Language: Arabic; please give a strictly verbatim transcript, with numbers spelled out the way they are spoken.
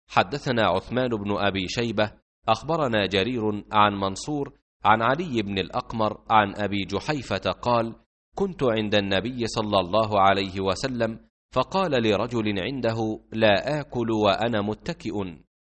حدثنا عثمان بن أبي شيبة أخبرنا جرير عن منصور عن علي بن الأقمر عن أبي جحيفة قال: كنت عند النبي صلى الله عليه وسلم فقال لرجل عنده: لا آكل وأنا متكئ،